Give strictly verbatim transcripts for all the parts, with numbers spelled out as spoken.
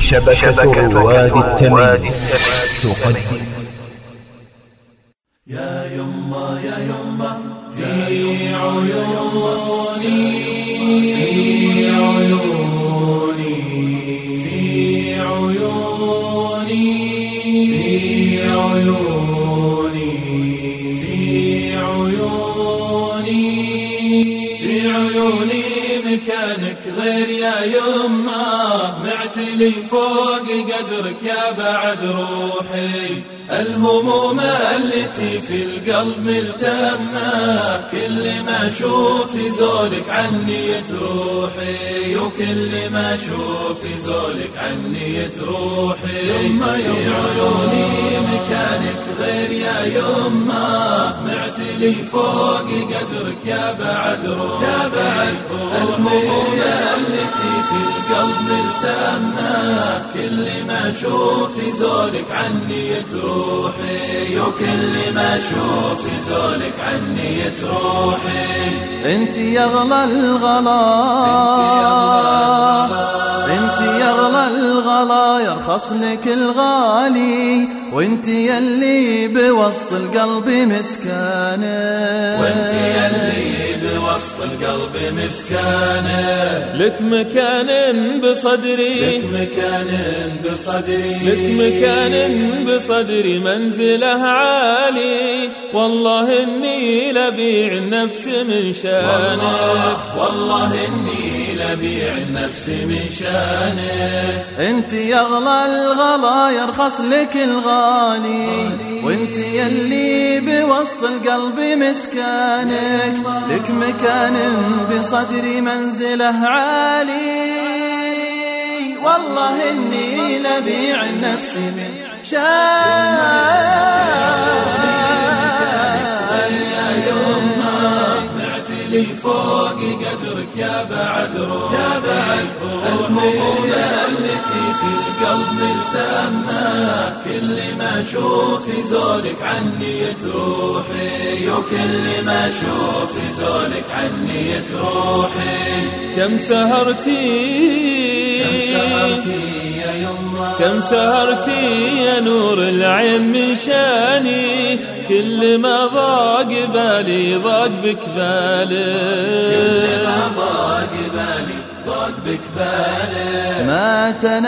شبكة رواد التمييز تقدم. يا يما يا يما في عيوني، في عيوني، في عيوني، في عيوني، في عيوني، في عيوني مكانك غير يا يما، معتلي فوق قدرك يا بعد روحي. الهموم التي في القلب ملتمة، كل ما اشوف زولك عني يتروحي، وكل ما اشوف زولك عني يتروحي. يما في عيوني مكانك غير يا يما، معتلي فوق قدرك يا بعد روحي، يا بعد روحي. الهموم التي في القلب ملتمة، كل ما اشوف زولك عني يتروحي، وكل ما اشوف زولك عني يتروحي. انت يا اغلى الغلا، انت يا اغلى الغلا، يرخص لك الغالي، وانت يلي بوسط القلب مسكانه، وانت يلي بوسط القلب مسكانه. لك مكان بصدري، لك مكان بصدري، لك مكان بصدري منزله عالي، والله اني لبيع النفس من شانك، والله اني لبيع النفس من شانك. انت يا اغلى الغلا، يرخص لك الغالي، وانت يلي بوسط القلب مسكانك، لك مكان بصدري منزله عالي، والله اني لبيع النفس من شانك. معتلي فوق قدرك يا بعد روحي، يا بعد روحي. الهموم التي في القلب ملتمة، كل ما اشوف زولك عني يتروحي، وكل ما اشوف زولك عني يتروحي. كم سهرتي، كم سهرتي يا يما، كم سهرتي يا نور العين من شاني، كل ما ضاق بالي ضاق بك بالي، كل ما ضاق بالي ضاق بك بالي. ما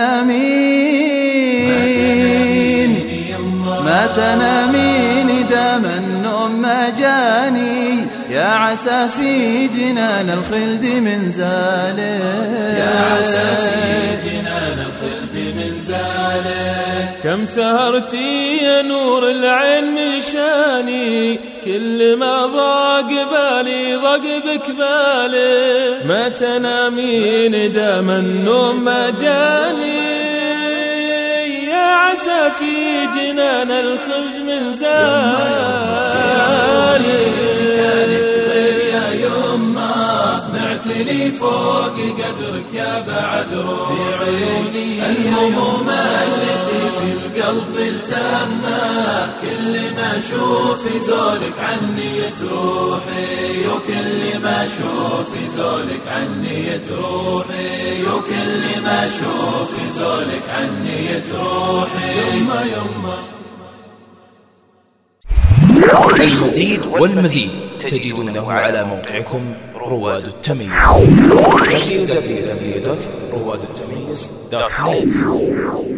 تنامين، ما تنامين دام النوم ما جاني، يا عسى في جنان الخلد من زاله، يا عسى في جنان الخلد من زاله. كم سهرتي يا نور العين من شاني، كل ما ضاق بالي ضاق بك بالي، ما تنامين دام النوم ما جاني، يا عسى في جنان الخلد من زالي. معتلي فوق قدرك يا بعد روحي. الهموم التي في القلب ملتمة، كل ما اشوف زولك عني يتروحي، وكل ما اشوف زولك عني يتروحي، وكل ما اشوف زولك عني يتروحي. يما يما. المزيد والمزيد تجدونه على موقعكم رواد التمييز دبليو دبليو دبليو دوت رواد التمييز دوت نت.